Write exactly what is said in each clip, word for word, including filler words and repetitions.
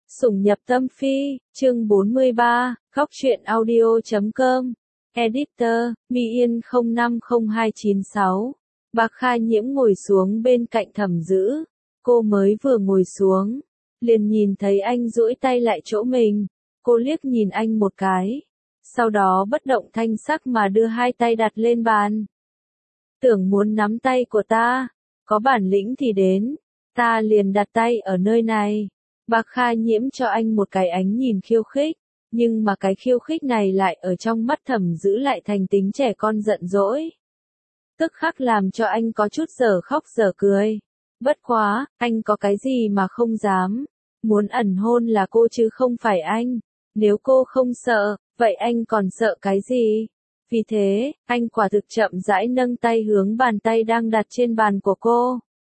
Sủng nhập tâm phi, chương bốn mươi ba, khóc chuyện audio chấm com, Editor, My Yên không năm không hai chín sáu. Bạc Kha Nhiễm ngồi xuống bên cạnh Thẩm Dữ. Cô mới vừa ngồi xuống, liền nhìn thấy anh duỗi tay lại chỗ mình. Cô liếc nhìn anh một cái, sau đó bất động thanh sắc mà đưa hai tay đặt lên bàn. Tưởng muốn nắm tay của ta, có bản lĩnh thì đến, ta liền đặt tay ở nơi này. Bạc Kha Nhiễm cho anh một cái ánh nhìn khiêu khích, nhưng mà cái khiêu khích này lại ở trong mắt Thẩm Dữ lại thành tính trẻ con giận dỗi. Tức khắc làm cho anh có chút dở khóc dở cười. Bất quá, anh có cái gì mà không dám. Muốn ẩn hôn là cô chứ không phải anh. Nếu cô không sợ, vậy anh còn sợ cái gì? Vì thế, anh quả thực chậm rãi nâng tay hướng bàn tay đang đặt trên bàn của cô.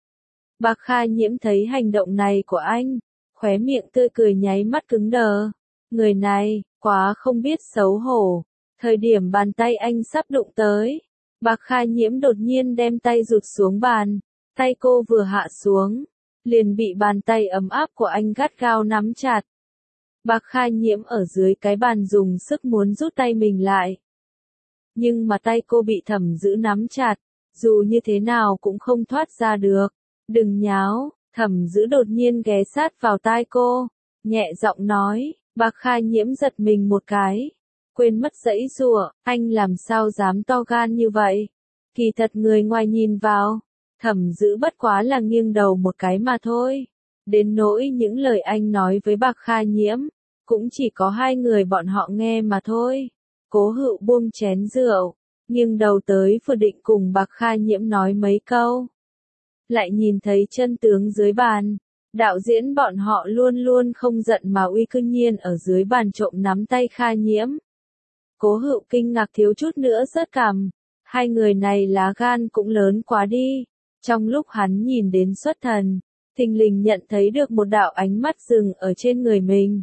Bạc Kha Nhiễm thấy hành động này của anh, khóe miệng tươi cười nháy mắt cứng đờ. Người này, quá không biết xấu hổ. Thời điểm bàn tay anh sắp đụng tới, Bạc Kha Nhiễm đột nhiên đem tay rụt xuống bàn. Tay cô vừa hạ xuống, liền bị bàn tay ấm áp của anh gắt gao nắm chặt. Bạc Kha Nhiễm ở dưới cái bàn dùng sức muốn rút tay mình lại. Nhưng mà tay cô bị Thẩm Dữ nắm chặt, dù như thế nào cũng không thoát ra được. Đừng nháo, Thẩm Dữ đột nhiên ghé sát vào tai cô, nhẹ giọng nói. Bạc Kha Nhiễm giật mình một cái, quên mất giãy giụa, anh làm sao dám to gan như vậy? Kỳ thật người ngoài nhìn vào, Thẩm Dữ bất quá là nghiêng đầu một cái mà thôi. Đến nỗi những lời anh nói với Bạc Kha Nhiễm, cũng chỉ có hai người bọn họ nghe mà thôi. Cố Hựu buông chén rượu, nghiêng đầu tới vừa định cùng Bạc Kha Nhiễm nói mấy câu. Lại nhìn thấy chân tướng dưới bàn. Đạo diễn bọn họ luôn luôn không giận mà uy cư nhiên ở dưới bàn trộm nắm tay Kha Nhiễm. Cố Hựu kinh ngạc thiếu chút nữa rớt cằm. Hai người này lá gan cũng lớn quá đi. Trong lúc hắn nhìn đến xuất thần, thình lình nhận thấy được một đạo ánh mắt dừng ở trên người mình.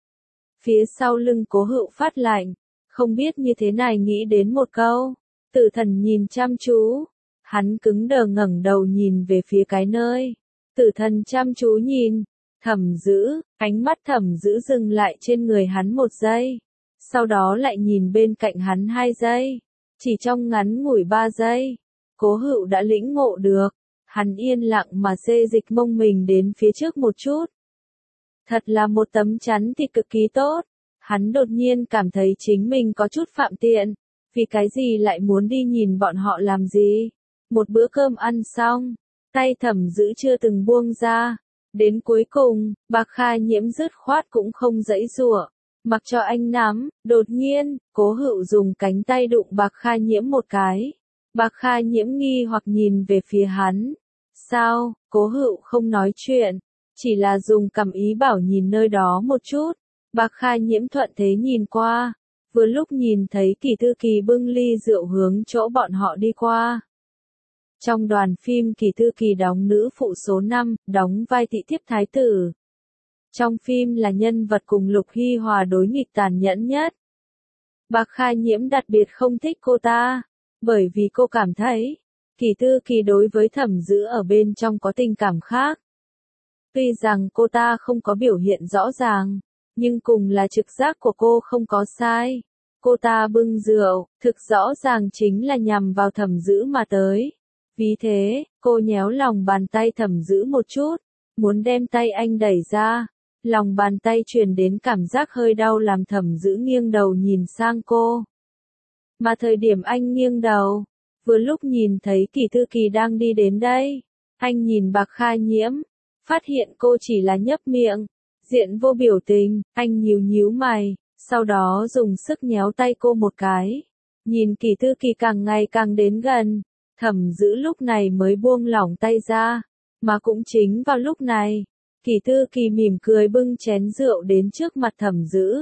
Phía sau lưng Cố Hựu phát lạnh, không biết như thế này nghĩ đến một câu. Tử Thần nhìn chăm chú, hắn cứng đờ ngẩng đầu nhìn về phía cái nơi. Tử Thần chăm chú nhìn, Thẩm Dữ, ánh mắt Thẩm Dữ dừng lại trên người hắn một giây, sau đó lại nhìn bên cạnh hắn hai giây, chỉ trong ngắn ngủi ba giây, Cố Hựu đã lĩnh ngộ được, hắn yên lặng mà xê dịch mông mình đến phía trước một chút. Thật là một tấm chắn thì cực kỳ tốt, hắn đột nhiên cảm thấy chính mình có chút phạm tiện, vì cái gì lại muốn đi nhìn bọn họ làm gì? Một bữa cơm ăn xong, tay Thẩm Dữ chưa từng buông ra. Đến cuối cùng, Bạc Kha Nhiễm dứt khoát cũng không giãy giụa, mặc cho anh nắm. Đột nhiên, Cố Hựu dùng cánh tay đụng Bạc Kha Nhiễm một cái. Bạc Kha Nhiễm nghi hoặc nhìn về phía hắn. Sao? Cố Hựu không nói chuyện, chỉ là dùng cằm ý bảo nhìn nơi đó một chút. Bạc Kha Nhiễm thuận thế nhìn qua, vừa lúc nhìn thấy Kỳ Thư Kỳ bưng ly rượu hướng chỗ bọn họ đi qua. Trong đoàn phim Kỳ Thư Kỳ đóng nữ phụ số năm, đóng vai thị thiếp thái tử. Trong phim là nhân vật cùng Lục Hy Hòa đối nghịch tàn nhẫn nhất. Bạc Kha Nhiễm đặc biệt không thích cô ta, bởi vì cô cảm thấy, Kỳ Thư Kỳ đối với Thẩm Dữ ở bên trong có tình cảm khác. Tuy rằng cô ta không có biểu hiện rõ ràng, nhưng cùng là trực giác của cô không có sai. Cô ta bưng rượu, thực rõ ràng chính là nhằm vào Thẩm Dữ mà tới. Vì thế, cô nhéo lòng bàn tay Thẩm Dữ một chút, muốn đem tay anh đẩy ra. Lòng bàn tay truyền đến cảm giác hơi đau làm Thẩm Dữ nghiêng đầu nhìn sang cô. Mà thời điểm anh nghiêng đầu, vừa lúc nhìn thấy Kỳ Thư Kỳ đang đi đến đây, anh nhìn Bạc Kha Nhiễm, phát hiện cô chỉ là nhấp miệng, diện vô biểu tình, anh nhíu nhíu mày, sau đó dùng sức nhéo tay cô một cái. Nhìn Kỳ Thư Kỳ càng ngày càng đến gần, Thẩm Dữ lúc này mới buông lỏng tay ra, mà cũng chính vào lúc này, Kỳ Thư Kỳ mỉm cười bưng chén rượu đến trước mặt Thẩm Dữ.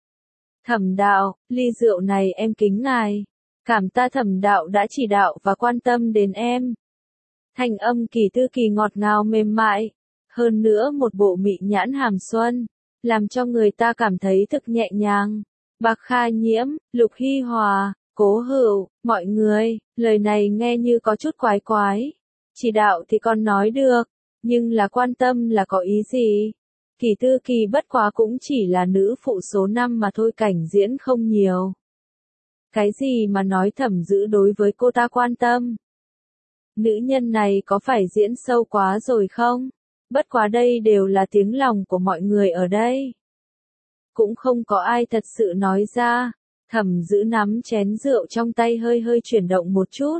Thẩm đạo, ly rượu này em kính ngài, cảm ta Thẩm đạo đã chỉ đạo và quan tâm đến em. Thanh âm Kỳ Thư Kỳ ngọt ngào mềm mại, hơn nữa một bộ mị nhãn hàm xuân, làm cho người ta cảm thấy thực nhẹ nhàng. Bạc Kha Nhiễm, Lục Hy Hòa, Cố Hựu, mọi người, lời này nghe như có chút quái quái. Chỉ đạo thì còn nói được, nhưng là quan tâm là có ý gì? Kỳ Tư Kỳ bất quá cũng chỉ là nữ phụ số năm mà thôi, cảnh diễn không nhiều. Cái gì mà nói Thẩm Dữ đối với cô ta quan tâm? Nữ nhân này có phải diễn sâu quá rồi không? Bất quá đây đều là tiếng lòng của mọi người ở đây. Cũng không có ai thật sự nói ra. Thẩm Dữ nắm chén rượu trong tay hơi hơi chuyển động một chút.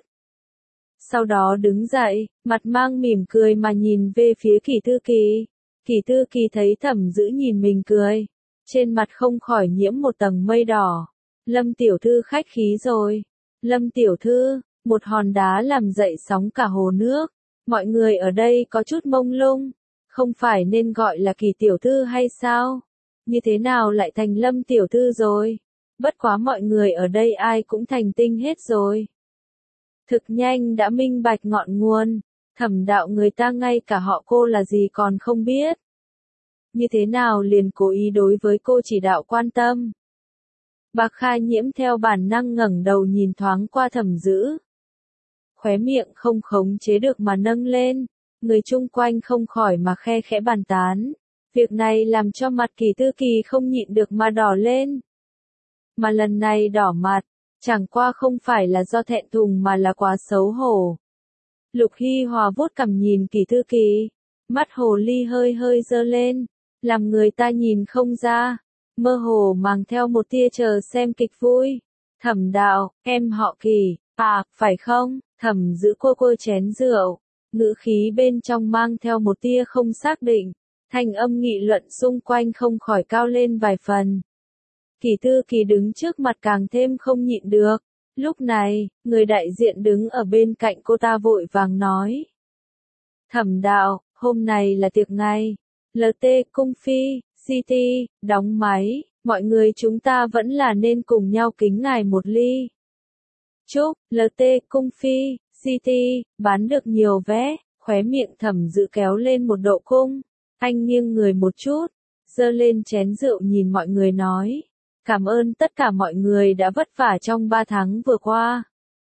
Sau đó đứng dậy, mặt mang mỉm cười mà nhìn về phía Kỳ Tư Kỳ. Kỳ Tư Kỳ thấy Thẩm Dữ nhìn mình cười. Trên mặt không khỏi nhiễm một tầng mây đỏ. Lâm tiểu thư khách khí rồi. Lâm tiểu thư, một hòn đá làm dậy sóng cả hồ nước. Mọi người ở đây có chút mông lung. Không phải nên gọi là Kỳ tiểu thư hay sao? Như thế nào lại thành Lâm tiểu thư rồi? Bất quá mọi người ở đây ai cũng thành tinh hết rồi. Thực nhanh đã minh bạch ngọn nguồn. Thẩm đạo người ta ngay cả họ cô là gì còn không biết. Như thế nào liền cố ý đối với cô chỉ đạo quan tâm. Bạc Kha Nhiễm theo bản năng ngẩng đầu nhìn thoáng qua Thẩm Dữ. Khóe miệng không khống chế được mà nâng lên, người chung quanh không khỏi mà khe khẽ bàn tán. Việc này làm cho mặt Kỳ Tư Kỳ không nhịn được mà đỏ lên. Mà lần này đỏ mặt, chẳng qua không phải là do thẹn thùng mà là quá xấu hổ. Lục Hy Hòa vuốt cằm nhìn Kỳ Tư Kỳ, mắt hồ ly hơi hơi dơ lên, làm người ta nhìn không ra, mơ hồ mang theo một tia chờ xem kịch vui. Thẩm đạo, em họ Kỳ, à, phải không? Thẩm Dữ cô cô chén rượu, ngữ khí bên trong mang theo một tia không xác định, thanh âm nghị luận xung quanh không khỏi cao lên vài phần. Kỳ Tư Kỳ đứng trước mặt càng thêm không nhịn được. Lúc này, người đại diện đứng ở bên cạnh cô ta vội vàng nói. Thẩm đạo, hôm nay là tiệc ngày. lờ tê Cung Phi, xê tê, đóng máy, mọi người chúng ta vẫn là nên cùng nhau kính ngài một ly. Chúc, lờ tê Cung Phi, xê tê, bán được nhiều vé, khóe miệng Thẩm Dữ kéo lên một độ cung. Anh nghiêng người một chút, giơ lên chén rượu nhìn mọi người nói. Cảm ơn tất cả mọi người đã vất vả trong ba tháng vừa qua.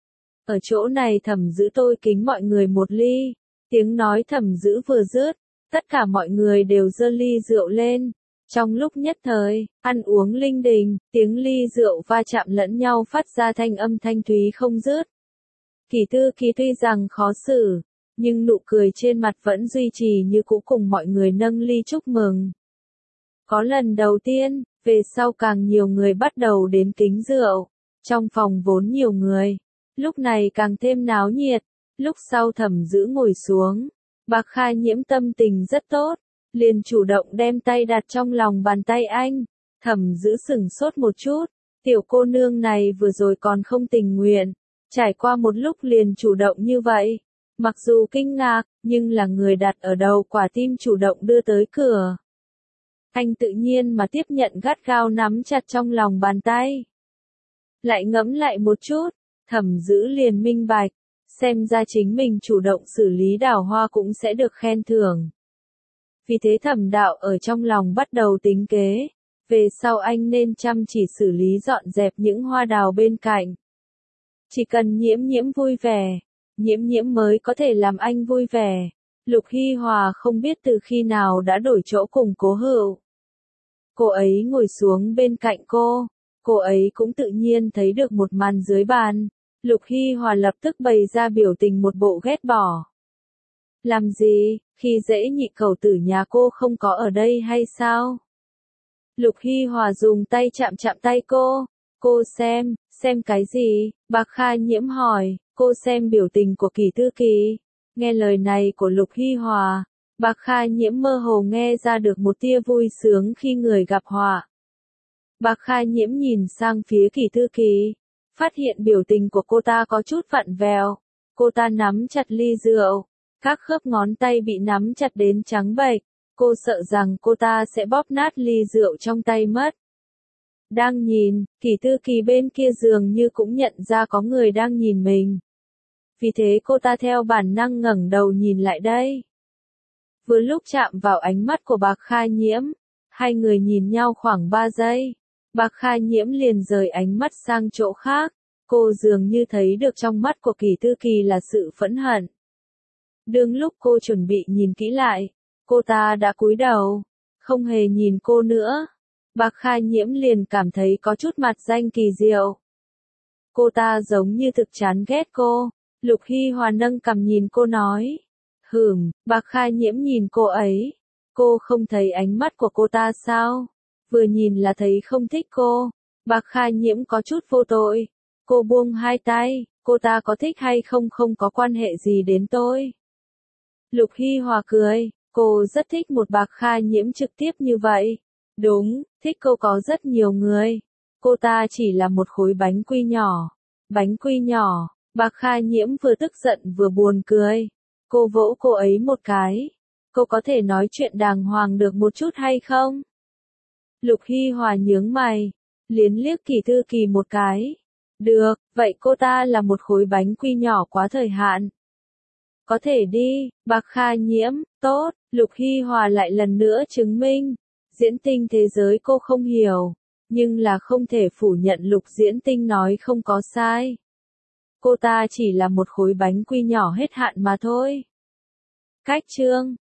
Ở chỗ này Thẩm Dữ tôi kính mọi người một ly. Tiếng nói Thẩm Dữ vừa dứt, tất cả mọi người đều giơ ly rượu lên. Trong lúc nhất thời, ăn uống linh đình, tiếng ly rượu va chạm lẫn nhau phát ra thanh âm thanh thúy không dứt. Kỳ Tư Kỳ tuy rằng khó xử, nhưng nụ cười trên mặt vẫn duy trì như cũ cùng mọi người nâng ly chúc mừng. Có lần đầu tiên, về sau càng nhiều người bắt đầu đến kính rượu. Trong phòng vốn nhiều người, lúc này càng thêm náo nhiệt. Lúc sau Thẩm Dữ ngồi xuống, Bạc Kha Nhiễm tâm tình rất tốt, liền chủ động đem tay đặt trong lòng bàn tay anh. Thẩm Dữ sửng sốt một chút, tiểu cô nương này vừa rồi còn không tình nguyện, trải qua một lúc liền chủ động như vậy. Mặc dù kinh ngạc, nhưng là người đặt ở đầu quả tim chủ động đưa tới cửa. Anh tự nhiên mà tiếp nhận gắt gao nắm chặt trong lòng bàn tay. Lại ngẫm lại một chút, Thẩm Dữ liền minh bạch, xem ra chính mình chủ động xử lý đào hoa cũng sẽ được khen thưởng. Vì thế Thẩm đạo ở trong lòng bắt đầu tính kế, về sau anh nên chăm chỉ xử lý dọn dẹp những hoa đào bên cạnh. Chỉ cần Nhiễm Nhiễm vui vẻ, Nhiễm Nhiễm mới có thể làm anh vui vẻ. Lục Hy Hòa không biết từ khi nào đã đổi chỗ cùng Cố Hữu. Cô ấy ngồi xuống bên cạnh cô, cô ấy cũng tự nhiên thấy được một màn dưới bàn. Lục Hy Hòa lập tức bày ra biểu tình một bộ ghét bỏ. Làm gì, khi dễ nhị cầu tử nhà cô không có ở đây hay sao? Lục Hy Hòa dùng tay chạm chạm tay cô. Cô xem, xem cái gì? Bạc Kha Nhiễm hỏi, cô xem biểu tình của Kỳ Tư Kỳ. Nghe lời này của Lục Hy Hòa, Bạc Kha Nhiễm mơ hồ nghe ra được một tia vui sướng khi người gặp họa. Bạc Kha Nhiễm nhìn sang phía Kỳ Tư Kỳ, phát hiện biểu tình của cô ta có chút vặn vẹo. Cô ta nắm chặt ly rượu, các khớp ngón tay bị nắm chặt đến trắng bệch. Cô sợ rằng cô ta sẽ bóp nát ly rượu trong tay mất. Đang nhìn, Kỳ Tư Kỳ bên kia dường như cũng nhận ra có người đang nhìn mình. Vì thế cô ta theo bản năng ngẩng đầu nhìn lại đây. Vừa lúc chạm vào ánh mắt của Bạc Kha Nhiễm, hai người nhìn nhau khoảng ba giây. Bạc Kha Nhiễm liền rời ánh mắt sang chỗ khác, cô dường như thấy được trong mắt của Kỳ Tư Kỳ là sự phẫn hận. Đương lúc cô chuẩn bị nhìn kỹ lại, cô ta đã cúi đầu, không hề nhìn cô nữa. Bạc Kha Nhiễm liền cảm thấy có chút mặt danh kỳ diệu. Cô ta giống như thực chán ghét cô. Lục Hy Hòa nâng cằm nhìn cô nói. Hửm, Bạc Kha Nhiễm nhìn cô ấy. Cô không thấy ánh mắt của cô ta sao? Vừa nhìn là thấy không thích cô. Bạc Kha Nhiễm có chút vô tội. Cô buông hai tay, cô ta có thích hay không không có quan hệ gì đến tôi. Lục Hy Hòa cười, cô rất thích một Bạc Kha Nhiễm trực tiếp như vậy. Đúng, thích cô có rất nhiều người. Cô ta chỉ là một khối bánh quy nhỏ. Bánh quy nhỏ, Bạc Kha Nhiễm vừa tức giận vừa buồn cười. Cô vỗ cô ấy một cái. Cô có thể nói chuyện đàng hoàng được một chút hay không? Lục Hy Hòa nhướng mày, liến liếc Kỳ Thư Kỳ một cái. Được, vậy cô ta là một khối bánh quy nhỏ quá thời hạn. Có thể đi, Bạc Kha Nhiễm, tốt, Lục Hy Hòa lại lần nữa chứng minh. Diễn tinh thế giới cô không hiểu, nhưng là không thể phủ nhận Lục Diễn Tinh nói không có sai. Cô ta chỉ là một khối bánh quy nhỏ hết hạn mà thôi. Cách chương